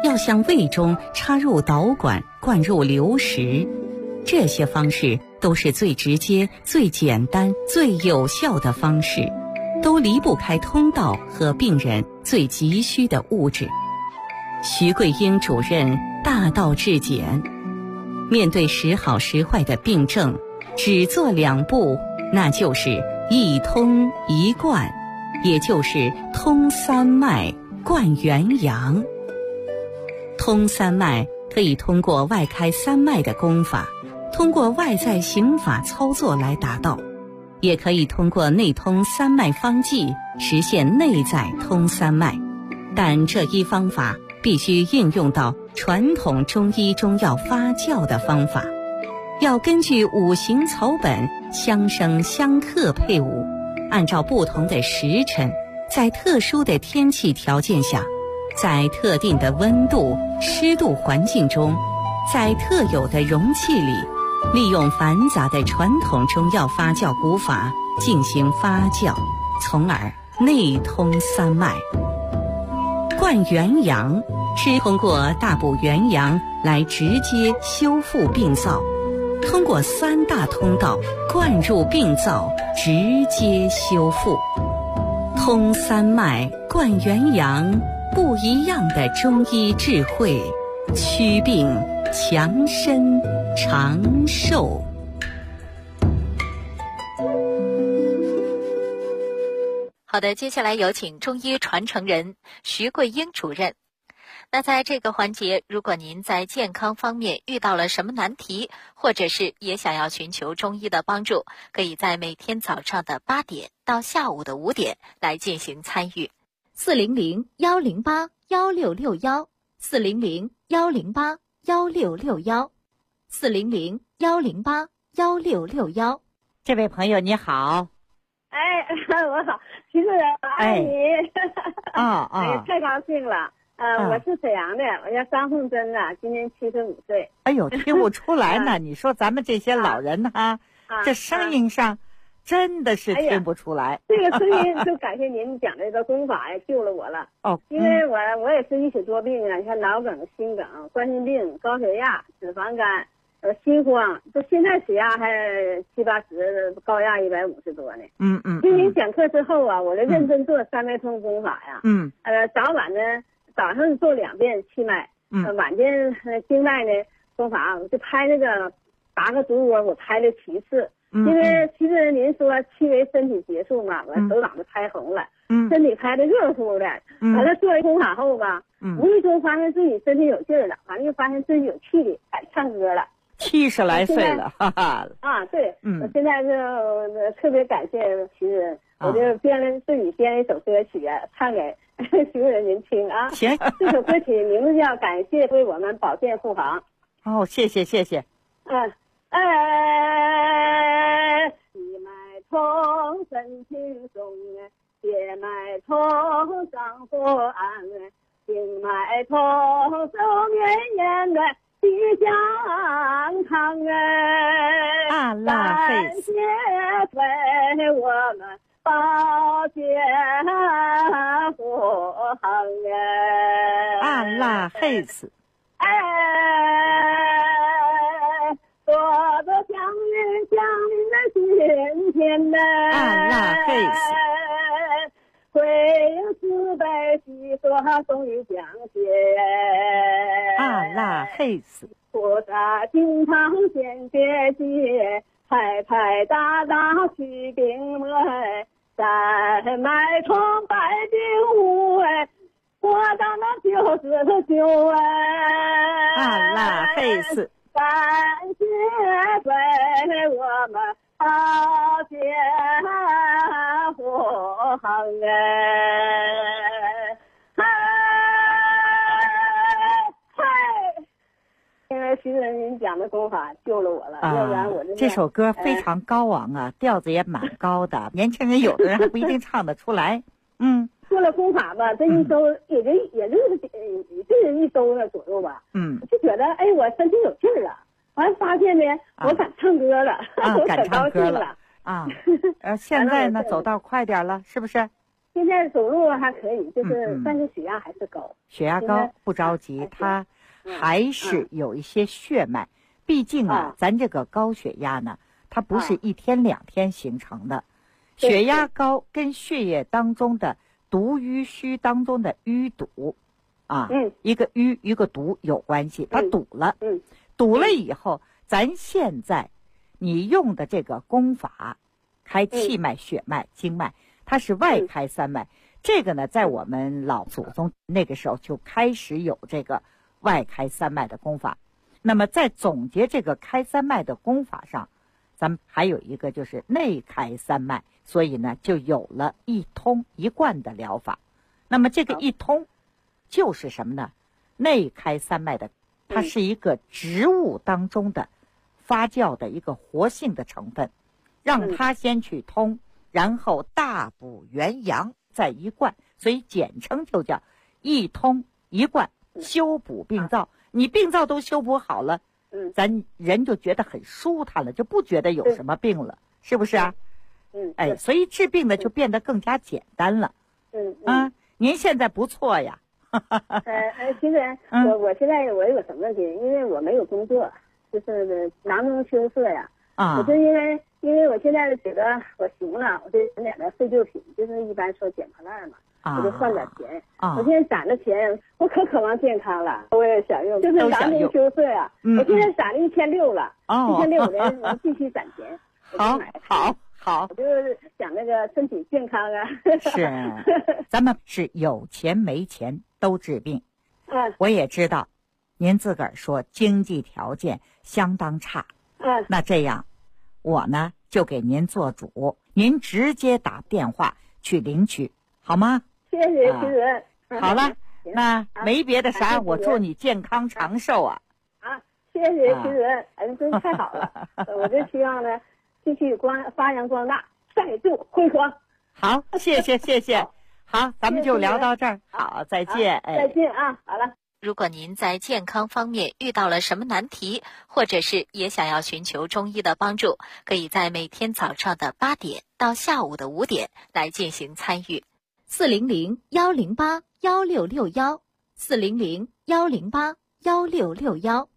要向胃中插入导管，灌入流食。这些方式都是最直接、最简单、最有效的方式，都离不开通道和病人最急需的物质。徐桂英主任大道至简，面对时好时坏的病症，只做2步，那就是一通一贯，也就是通三脉，贯元阳。通三脉可以通过外开三脉的功法，通过外在刑法操作来达到，也可以通过内通三脉方剂实现内在通三脉。但这一方法必须应用到传统中医中药发酵的方法，要根据五行草本相生相克配伍，按照不同的时辰，在特殊的天气条件下，在特定的温度、湿度环境中，在特有的容器里，利用繁杂的传统中药发酵古法进行发酵，从而内通三脉。贯元阳是通过大补元阳来直接修复病灶，通过3大通道灌入病灶，直接修复。通三脉，贯元阳，不一样的中医智慧，祛病强身长寿。 好的，接下来有请中医传承人徐桂英主任。那在这个环节，如果您在健康方面遇到了什么难题，或者是也想要寻求中医的帮助，可以在每天早上的8点到下午的5点来进行参与。400-108-1661 400-108-1661 400-108-1661。 这位朋友你好。 哎，我好，徐主任，我爱你。哎，太高兴了。我是沈阳的，我叫张凤珍呐，今年75岁。 哎呦，听不出来呢。你说咱们这些老人哈，这声音上真的是听不出来。 这个声音就感谢您讲这个功法呀，救了我了。因为我也是一许多病啊，像脑梗、心梗、冠心病、高血压、脂肪肝。心慌，就现在血压还70、80，高压150多呢。听您讲课之后啊，我就认真做三脉通功法呀。早晚呢，早上做2遍气脉，晚间经脉呢功法，我就拍那个8个足窝，我拍了7次。因为徐主任您说气为身体结束嘛，我手掌就拍红了，身体拍的热乎的。完了做完功法后吧，无意中发现自己身体有劲儿了，完了又发现自己有气力，敢唱歌了。 70来岁了，哈哈。 对，我现在就特别感谢徐主任，我就自己编了一首歌曲啊，唱给徐主任您听啊。 行， 这首歌曲名字叫《感谢为我们保健护航》。 谢谢。气脉通身轻松，血脉通脏活安，经脉通手绵延的地健康感谢为我们保健护航多多祥云降临的今天呢，回应慈悲喜说终于降谢，菩萨经常显结界，拍拍打打去病魔，三脉通百病无哎，我当那就是救感谢为我们保健护航因为徐主任您讲的功法救了我了，要不然我这首歌非常高昂啊，调子也蛮高的，年轻人有的人还不一定唱得出来。 做了功法吧，这一周也就是1周的左右吧。就觉得我身体有劲儿了，完发现呢，我敢唱歌了，我可高兴了。 现在呢，走道快点了，是不是？ 现在走路还可以，就是但是血压还是高。 血压高不着急，它还是有一些血脉。毕竟咱这个高血压呢，它不是1天2天形成的。血压高跟血液当中的毒瘀虚当中的淤堵一个瘀一个毒有关系，它堵了。堵了以后，咱现在你用的这个功法，开气脉、血脉、经脉，它是外开3脉。这个呢，在我们老祖宗那个时候就开始有这个外开3脉的功法。那么在总结这个开3脉的功法上，咱们还有一个就是内开3脉，所以呢就有了一通一贯的疗法。那么这个一通就是什么呢？内开3脉的，它是一个植物当中的发酵的一个活性的成分，让它先去通，然后大补元阳再一贯，所以简称就叫一通一贯，修补病灶。你病灶都修补好了，咱人就觉得很舒坦了，就不觉得有什么病了，是不是啊？所以治病呢就变得更加简单了。您现在不错呀。 其实我现在我有什么问题？因为我没有工作，就是囊中羞涩呀。我就因为我现在觉得我行了，我就捡点的废旧品，就是一般说捡破烂嘛。我就换点钱，我现在攒着钱，我可渴望健康了，我也想用，就是囊中羞涩呀。我现在攒了1600了，1600我继续攒钱。好，我就是想那个身体健康啊。 是，咱们是有钱没钱都治病。我也知道，您自个儿说经济条件相当差。那这样，我呢就给您做主，您直接打电话去领取，好吗？ 谢谢徐主任。 好了，那没别的啥，我祝你健康长寿啊！ 谢谢徐主任，真太好了。我就希望呢，继续发扬光大，再度辉煌。 好，谢谢。好，咱们就聊到这儿。好，再见。 再见啊！好了。 如果您在健康方面遇到了什么难题，或者是也想要寻求中医的帮助，可以在每天早上的8点到下午的5点来进行参与。400-108-1661 400-108-1661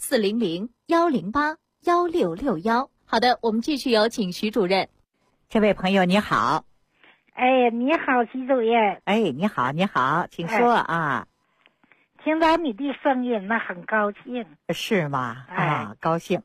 400-108-1661。好的，我们继续有请徐主任。 这位朋友你好。 你好，徐主任。 你好，请说啊。 听到你的声音那很高兴。 是吗？高兴。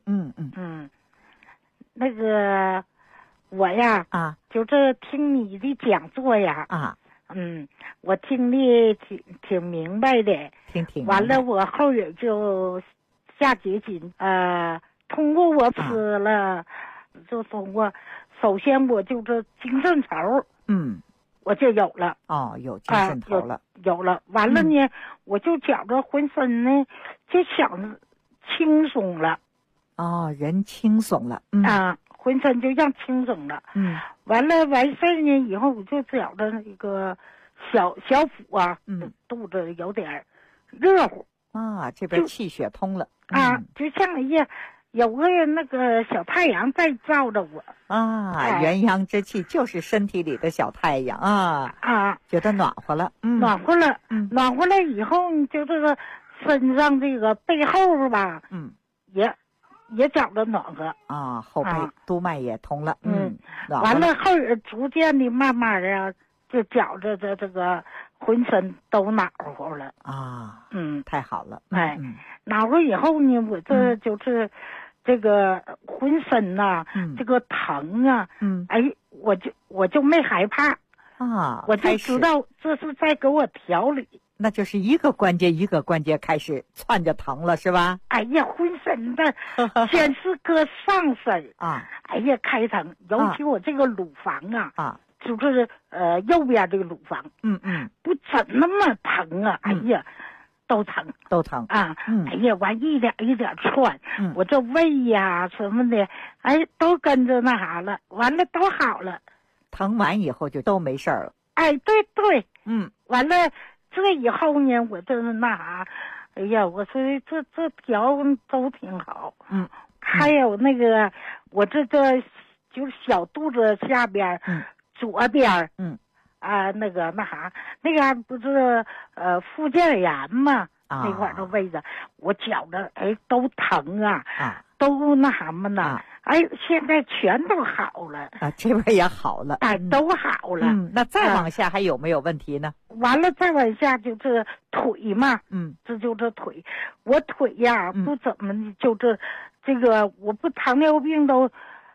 那个我呀就是听你的讲座呀我听的挺明白的，挺完了我后也就下决心通过我吃了就通过，首先我就是精神头我就有了。 有精神头了。 有了，完了呢我就觉着浑身呢就想轻松了。 人轻松了。 浑身就像轻松了。完事呢以后我就觉着那个小腹肚子有点热乎。 这边气血通了。 就像有个那个小太阳在照着我。 元阳之气就是身体里的小太阳觉得暖和了。 暖和了以后就这个身上这个背后吧也觉得暖和。 后背督脉也通了。 完了后逐渐的慢慢的就觉着这个浑身都暖和了。 太好了。 暖和以后呢我这就是这个浑身这个疼我就没害怕。我就知道这是在给我调理。 那就是一个关节一个关节开始窜着疼了，是吧？ 浑身的先是搁上身开疼，尤其我这个乳房就是右边这个乳房不怎那么疼都疼完一点一点窜。我这胃呀什么的都跟着那啥了，完了都好了。 疼完以后就都没事了。 对。完了这以后呢我这那啥我说这调都挺好。还有那个我这就是小肚子下边左边那个不是附件炎嘛，那块的位置，我觉着都疼啊，都那什么呢？现在全都好了啊，这边也好了， 都好了。 那再往下还有没有问题呢？ 完了，再往下就是腿嘛，这就是腿，我腿呀不怎么就是这个，我不糖尿病都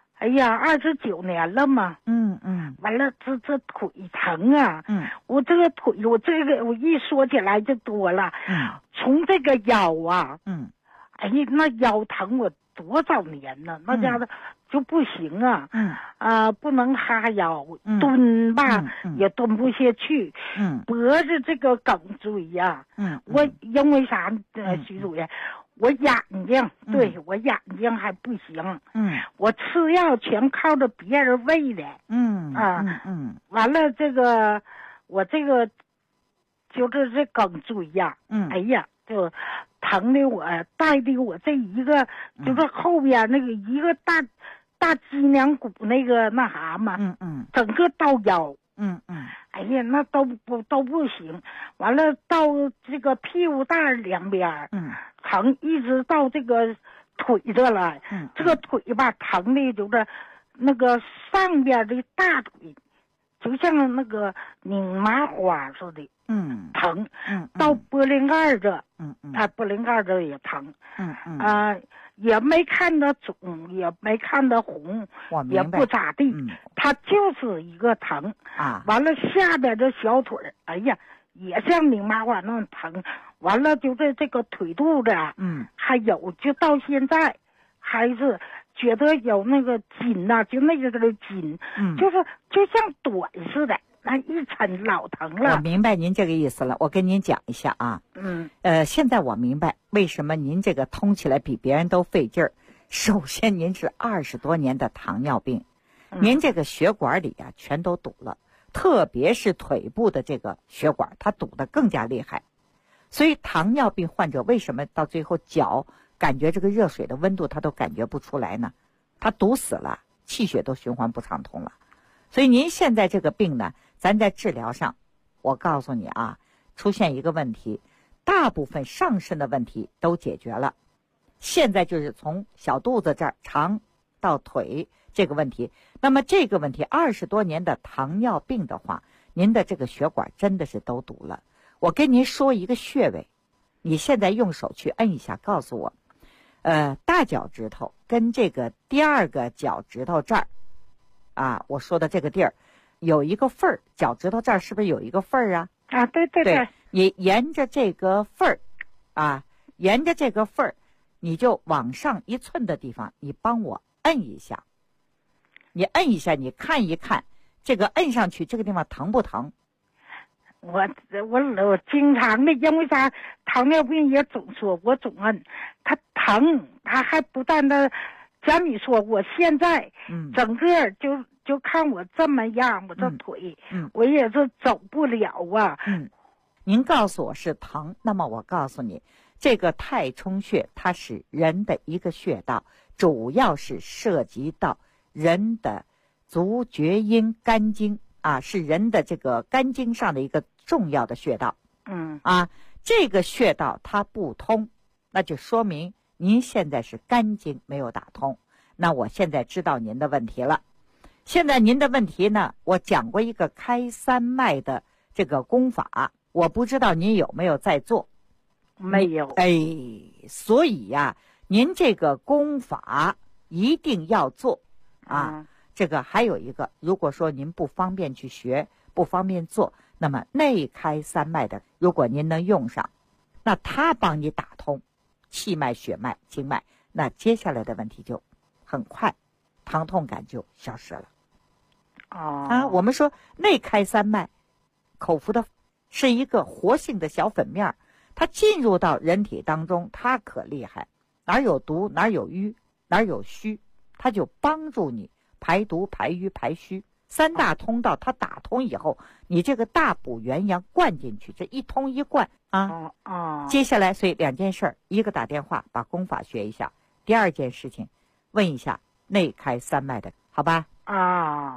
，29年了嘛，完了这腿疼啊，我这个腿，我一说起来就多了，从这个腰啊，那腰疼我多少年呢？那家伙就不行啊，不能哈腰，蹲吧也蹲不下去，脖子这个梗椎呀，我因为啥？徐主任，我眼睛，对我眼睛还不行，我吃药全靠着别人喂的，完了这个我这个就是这梗椎呀，就疼的我带的我这一个就是后边那个一个大脊梁骨那个那啥嘛，整个到腰，那都不行，完了到这个屁股蛋两边，疼一直到这个腿这了，这个腿吧疼的就是那个上边的大腿，就像那个拧麻花似的，疼，到玻璃盖这，玻璃盖这也疼，也没看得肿，也没看得红，也不咋地，它就是一个疼啊。完了下边这小腿也像拧麻花那么疼，完了就是这个腿肚子还有就到现在还是觉得有那个筋呐，就那个筋，就是就像短似的，那一抻老疼了。 我明白您这个意思了，我跟您讲一下啊。现在我明白为什么您这个通起来比别人都费劲儿。首先，您是20多年的糖尿病，您这个血管里全都堵了，特别是腿部的这个血管，它堵得更加厉害。所以糖尿病患者为什么到最后脚感觉这个热水的温度他都感觉不出来呢？他堵死了，气血都循环不畅通了。所以您现在这个病呢，咱在治疗上，我告诉你啊，出现一个问题，大部分上身的问题都解决了，现在就是从小肚子这儿肠到腿这个问题。那么这个问题20多年的糖尿病的话，您的这个血管真的是都堵了。我跟您说一个穴位，你现在用手去摁一下，告诉我大脚趾头跟这个第二个脚趾头这儿我说的这个地儿有一个缝儿，脚趾头这儿是不是有一个缝儿啊？ 对， 你沿着这个缝儿沿着这个缝儿，你就往上1寸的地方，你帮我摁一下，你摁一下，你看一看这个摁上去这个地方疼不疼？ 我经常的，因为啥？糖尿病也总说我总摁，它疼，它还不但的。像你说，我现在整个就看我这么样，我这腿，我也是走不了啊。 您告诉我是疼，那么我告诉你，这个太冲穴它是人的一个穴道，主要是涉及到人的足厥阴肝经是人的这个肝经上的一个重要的穴道。这个穴道它不通，那就说明您现在是肝经没有打通。那我现在知道您的问题了。现在您的问题呢，我讲过一个开三脉的这个功法，我不知道您有没有在做。 没有。 所以您这个功法一定要做这个还有一个，如果说您不方便去学，不方便做，那么内开三脉的，如果您能用上，那他帮你打通气脉、血脉、经脉，那接下来的问题就很快，疼痛感就消失了。我们说内开三脉，口服的是一个活性的小粉面，它进入到人体当中，它可厉害，哪有毒，哪有瘀，哪有虚，它就帮助你排毒、排瘀、排虚。3大通道它打通以后，你这个大补元阳灌进去，这一通一灌接下来所以2件事，一个打电话把功法学一下，第2件事情问一下内开三脉的，好吧？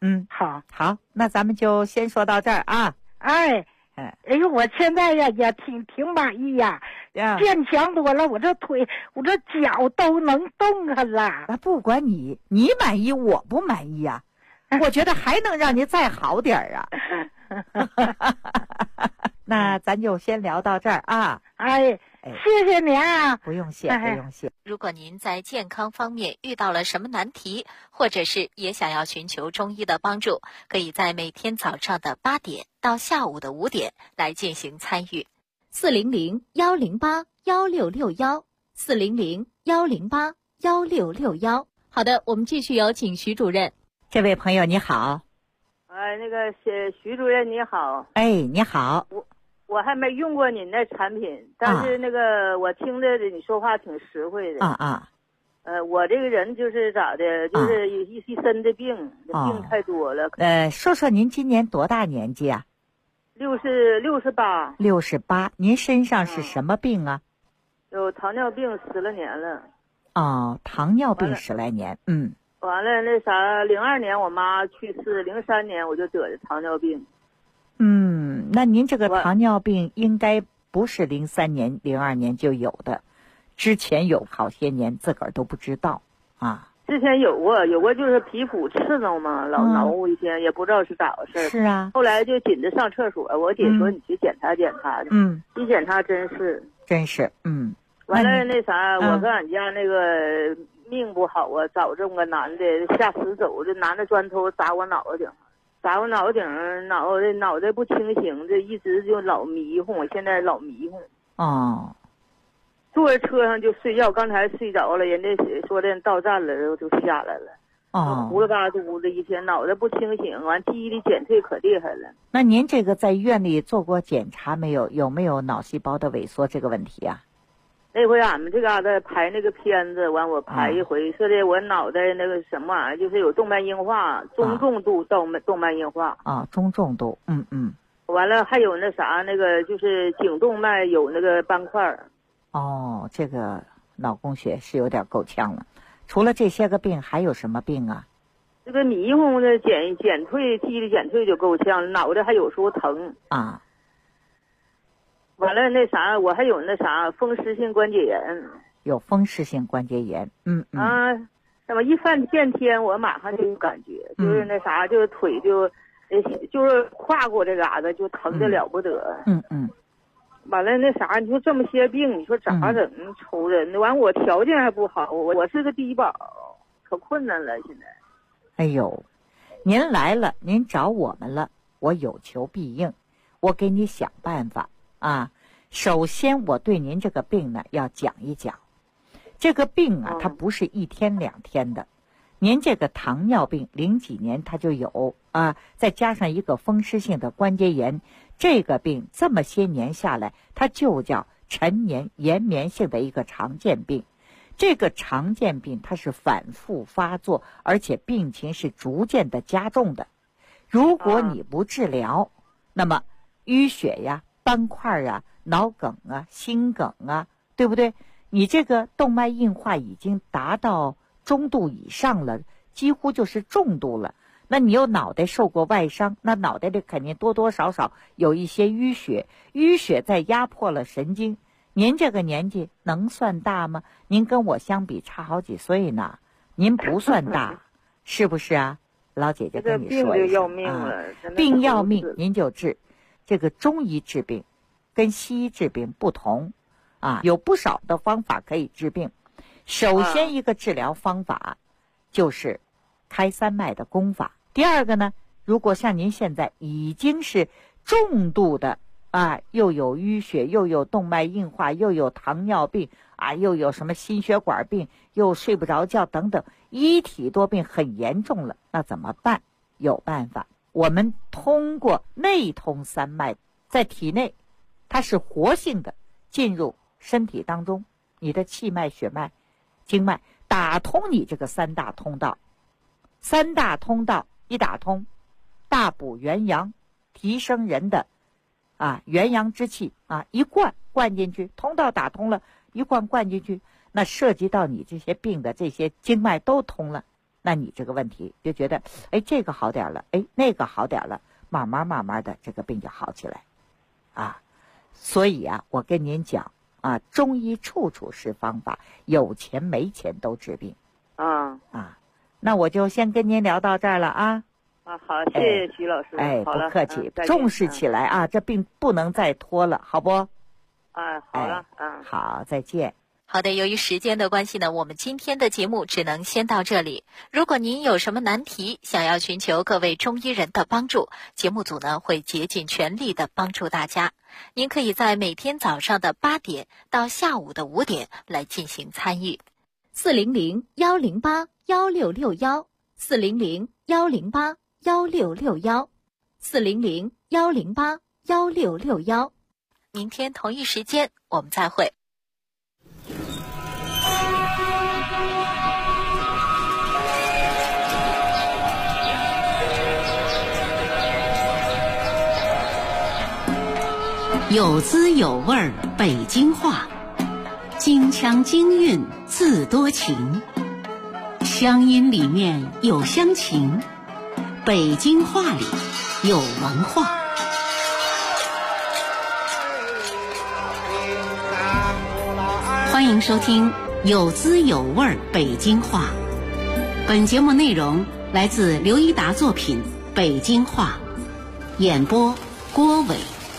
好， 那咱们就先说到这儿啊。 哎呦，我现在呀也挺满意呀，坚强多了，我这腿我这脚都能动弹了。 那不管你满意我不满意啊，我觉得还能让你再好点啊。那咱就先聊到这儿啊。 谢谢您啊。 不用谢。 如果您在健康方面遇到了什么难题，或者是也想要寻求中医的帮助，可以在每天早上的8点到下午的5点来进行参与。400-108-1661，400-108-1661。好的，我们继续有请徐主任。 这位朋友你好。 那个徐主任你好。 你好。 我还没用过您的产品，但是那个我听着你说话挺实惠的。我这个人就是咋的，就是一身的病，病太多了。 说说您今年多大年纪啊 ？68。 68，您身上是什么病啊？ 有糖尿病10来年了。 糖尿病10来年。 完了那啥，02年我妈去世，03年我就得的糖尿病。 那您这个糖尿病应该不是03年、02年就有的，之前有好些年自个儿都不知道啊。 之前有过，就是皮肤刺挠嘛，老挠一天，也不知道是咋回事。 是啊。 后来就紧着上厕所，我姐说你去检查检查去。一检查真是。 完了那啥，我跟俺家那个命不好啊，找这么个男的下死走，这拿那砖头砸我脑袋顶。脑袋不清醒，这一直就老迷糊，我现在老迷糊。坐在车上就睡觉，刚才睡着了，人家说的到站了就下来了。糊了嘎嘟的一天，脑袋不清醒，完记忆力减退可厉害了。 那您这个在医院里做过检查没有？有没有脑细胞的萎缩这个问题啊？ 那回俺们这嘎达拍那个片子，完我拍一回，说的我脑袋那个什么玩意儿，就是有动脉硬化，中重度动脉硬化。 中重度。 完了还有那啥，那个就是颈动脉有那个斑块。 这个脑供血是有点够呛了。除了这些个病，还有什么病啊？ 这个迷糊的减退，记忆力减退就够呛，脑袋还有时候疼。完了那啥，我还有那啥风湿性关节炎。 有风湿性关节炎。 怎么一变天我马上就有感觉，就是那啥，就是腿就是跨过这嘎达就疼得了不得。完了那啥，你说这么些病，你说咋整？愁人的。完我条件还不好，我是个低保，可困难了现在。 哎呦，您来了，您找我们了，我有求必应，我给你想办法啊。首先我对您这个病呢要讲一讲，这个病啊它不是1天2天的，您这个糖尿病00几年它就有啊，再加上一个风湿性的关节炎，这个病这么些年下来，它就叫陈年延绵性的一个常见病。这个常见病它是反复发作，而且病情是逐渐的加重的。如果你不治疗，那么淤血呀、斑块呀、脑梗啊、心梗啊，对不对？你这个动脉硬化已经达到中度以上了，几乎就是重度了。那你又脑袋受过外伤，那脑袋里肯定多多少少有一些淤血，淤血再压迫了神经。您这个年纪能算大吗？您跟我相比差好几岁呢，您不算大，是不是啊？老姐姐跟你说一声，病要命您就治。这个中医治病跟西医治病不同啊，有不少的方法可以治病。首先一个治疗方法就是开三脉的功法。第二个呢，如果像您现在已经是重度的又有淤血，又有动脉硬化，又有糖尿病又有什么心血管病，又睡不着觉等等，一体多病很严重了，那怎么办？有办法，我们通过内通三脉，在体内它是活性的进入身体当中，你的气脉、血脉、经脉，打通你这个3大通道。3大通道一打通，大补元阳，提升人的元阳之气一灌进去，通道打通了，一灌进去，那涉及到你这些病的这些经脉都通了， 那你这个问题就觉得，哎，这个好点了，哎，那个好点了，慢慢的这个病就好起来，啊，所以啊，我跟您讲啊，中医处处是方法，有钱没钱都治病。那我就先跟您聊到这儿了啊。 好，谢谢徐老师。 哎， 好了， 不客气，重视起来啊，这病不能再拖了，好不？ 好了， 好，再见。 好的，由于时间的关系呢，我们今天的节目只能先到这里。如果您有什么难题，想要寻求各位中医人的帮助，节目组呢会竭尽全力的帮助大家。您可以在每天早上的8点到下午的5点来进行参与。400-108-1661 400-108-1661 400-108-1661。明天同一时间我们再会。 有滋有味儿北京话，京腔京韵自多情，乡音里面有乡情，北京话里有文化。欢迎收听有滋有味儿北京话。本节目内容来自刘一达作品《北京话》，演播郭伟。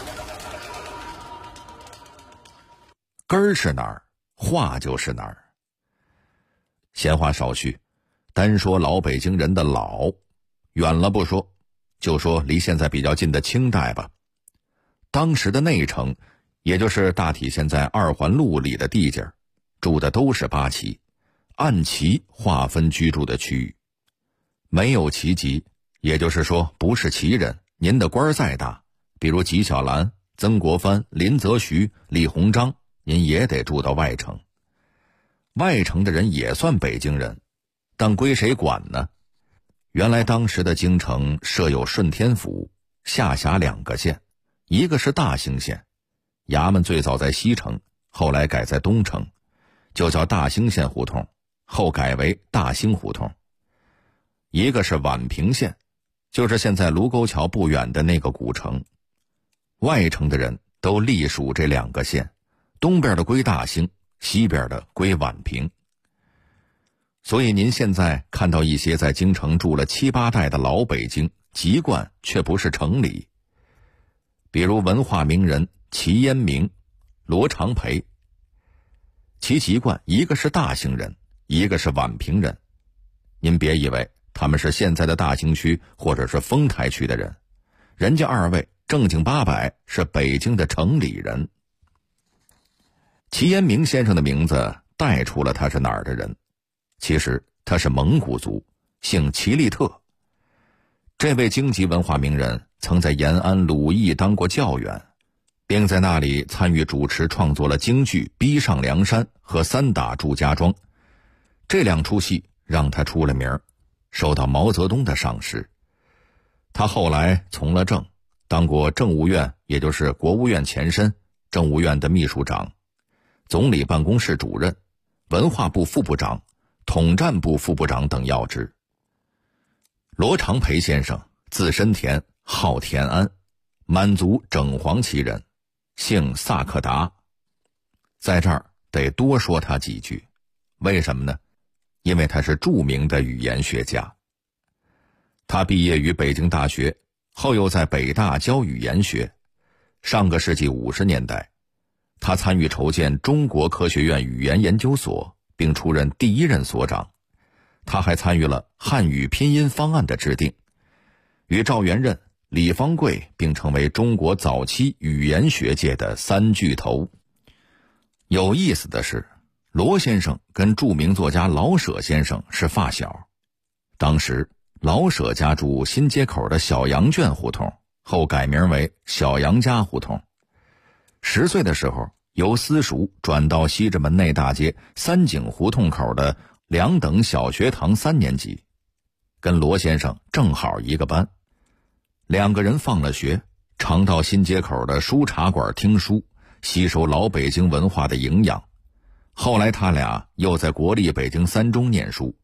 根儿是哪儿，话就是哪儿。闲话少叙，单说老北京人的老，远了不说，就说离现在比较近的清代吧。当时的内城，也就是大体现在2环路里的地界，住的都是八旗，按旗划分居住的区域。没有旗籍，也就是说不是旗人，您的官再大，比如纪晓岚、曾国藩、林则徐、李鸿章，您也得住到外城。外城的人也算北京人，但归谁管呢？原来当时的京城设有顺天府，下辖2个县，一个是大兴县，衙门最早在西城，后来改在东城，就叫大兴县胡同，后改为大兴胡同。一个是宛平县，就是现在卢沟桥不远的那个古城。外城的人都隶属这2个县，东边的归大兴，西边的归宛平。所以您现在看到一些在京城住了7、8代的老北京，籍贯却不是城里。比如文化名人齐烟明、罗长培，其籍贯一个是大兴人，一个是宛平人。您别以为他们是现在的大兴区或者是丰台区的人，人家2位正经八百是北京的城里人。齐烟明先生的名字带出了他是哪儿的人，其实他是蒙古族，姓齐利特。这位京籍文化名人曾在延安鲁艺当过教员，并在那里参与主持创作了京剧《逼上梁山》和《三打祝家庄》，这2出戏让他出了名，受到毛泽东的赏识。他后来从了政，当过政务院，也就是国务院前身，政务院的秘书长，总理办公室主任，文化部副部长，统战部副部长等要职。罗长培先生字申田，号田安，满族整黄旗人，姓萨克达。在这儿得多说他几句，为什么呢？因为他是著名的语言学家。他毕业于北京大学，后又在北大教语言学。上个世纪50年代，他参与筹建中国科学院语言研究所，并出任第1任所长。他还参与了汉语拼音方案的制定，与赵元任、李方贵并成为中国早期语言学界的3巨头。有意思的是，罗先生跟著名作家老舍先生是发小。当时老舍家住新街口的小杨圈胡同，后改名为小杨家胡同。10岁的时候，由私塾转到西直门内大街三井胡同口的2等小学堂3年级，跟罗先生正好一个班。2个人放了学，常到新街口的书茶馆听书，吸收老北京文化的营养。后来他俩又在国立北京3中念书，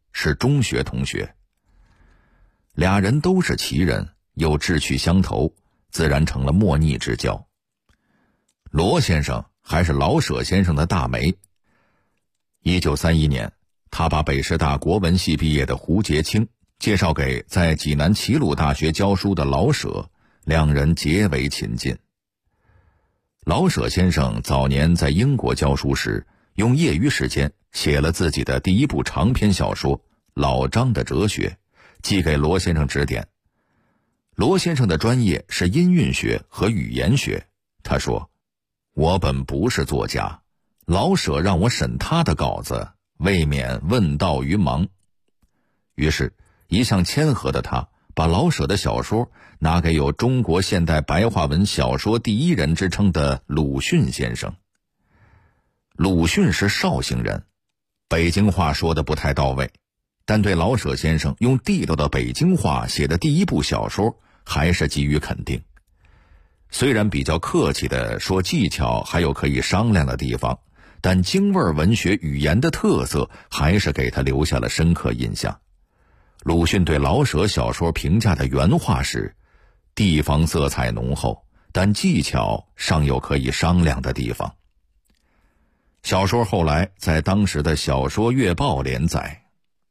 是中学同学。俩人都是奇人，又志趣相投，自然成了莫逆之交。罗先生还是老舍先生的大媒。1931年，他把北师大国文系毕业的胡洁清介绍给在济南齐鲁大学教书的老舍，两人结为亲近。老舍先生早年在英国教书时，用业余时间写了自己的第一部长篇小说《老张的哲学》，寄给罗先生指点。罗先生的专业是音韵学和语言学，他说：“我本不是作家，老舍让我审他的稿子，未免问道于盲。”于是一向谦和的他把老舍的小说拿给有中国现代白话文小说第一人之称的鲁迅先生。鲁迅是绍兴人，北京话说得不太到位，但对老舍先生用地道的北京话写的第一部小说还是给予肯定。虽然比较客气地说技巧还有可以商量的地方，但京味文学语言的特色还是给他留下了深刻印象。鲁迅对老舍小说评价的原话是：地方色彩浓厚，但技巧尚有可以商量的地方。小说后来在当时的小说月报连载。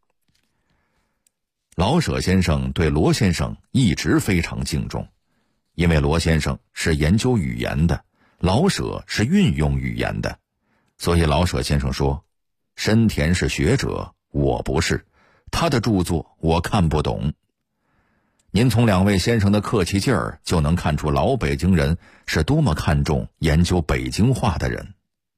老舍先生对罗先生一直非常敬重，因为罗先生是研究语言的，老舍是运用语言的，所以老舍先生说：深田是学者，我不是，他的著作我看不懂。您从两位先生的客气劲儿就能看出老北京人是多么看重研究北京话的人。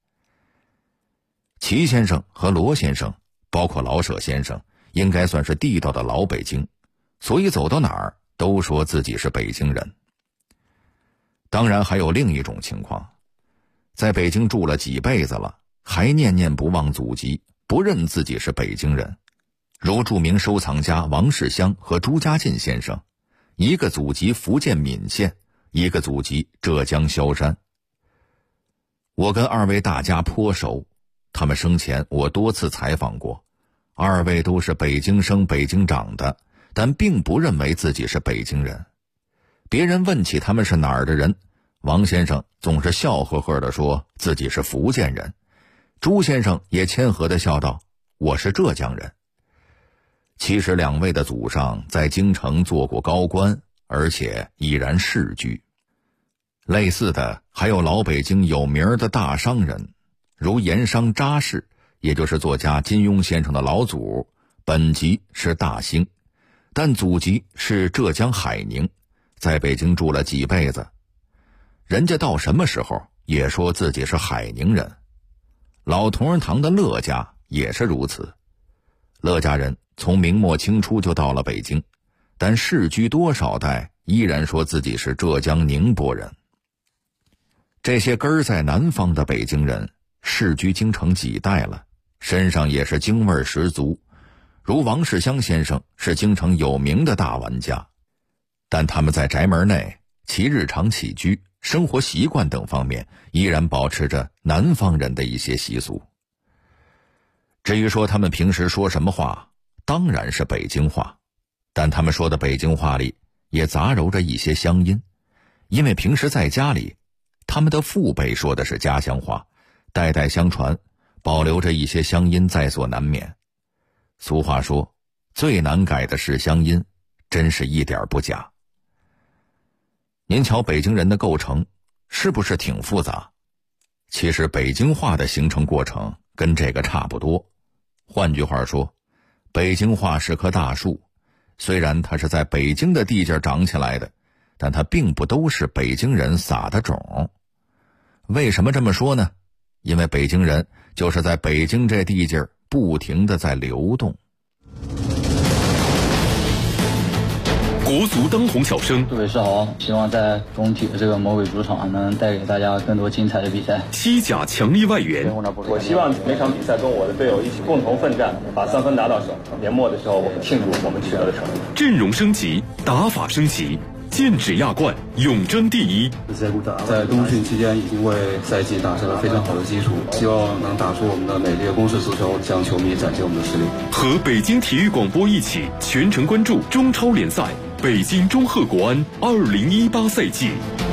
齐先生和罗先生，包括老舍先生，应该算是地道的老北京，所以走到哪儿都说自己是北京人。当然还有另一种情况，在北京住了几辈子了，还念念不忘祖籍，不认自己是北京人，如著名收藏家王世襄和朱家进先生，一个祖籍福建闽县，一个祖籍浙江萧山。我跟二位大家颇熟，他们生前我多次采访过，二位都是北京生北京长的，但并不认为自己是北京人。别人问起他们是哪儿的人，王先生总是笑呵呵地说自己是福建人，朱先生也谦和地笑道：我是浙江人。其实两位的祖上在京城做过高官，而且已然世居。类似的还有老北京有名的大商人，如盐商查氏，也就是作家金庸先生的老祖，本籍是大兴，但祖籍是浙江海宁，在北京住了几辈子。人家到什么时候也说自己是海宁人。老同仁堂的乐家也是如此，乐家人从明末清初就到了北京，但世居多少代依然说自己是浙江宁波人。这些根儿在南方的北京人世居京城几代了，身上也是京味十足，如王世襄先生是京城有名的大玩家，但他们在宅门内其日常起居、生活习惯等方面依然保持着南方人的一些习俗。至于说他们平时说什么话，当然是北京话，但他们说的北京话里也杂糅着一些乡音，因为平时在家里他们的父辈说的是家乡话，代代相传，保留着一些乡音在所难免。俗话说，最难改的是乡音，真是一点不假。您瞧北京人的构成是不是挺复杂？其实北京话的形成过程跟这个差不多。换句话说，北京话是棵大树，虽然它是在北京的地界长起来的，但它并不都是北京人撒的种。为什么这么说呢？因为北京人就是在北京这地界不停地在流动。 国足当红小生， 杜伟世豪，希望在工体的这个魔鬼主场能带给大家更多精彩的比赛。 西甲强力外援， 我希望每场比赛跟我的队友一起共同奋战，把3分拿到手。年末的时候，我们庆祝我们取得的成绩。 阵容升级，打法升级， 剑指亚冠，永争第一。 在冬训期间已经为赛季打下了非常好的基础，希望能打出我们的美丽的攻势足球，向球迷展现我们的实力。 和北京体育广播一起全程关注中超联赛北京中赫国安2018赛季。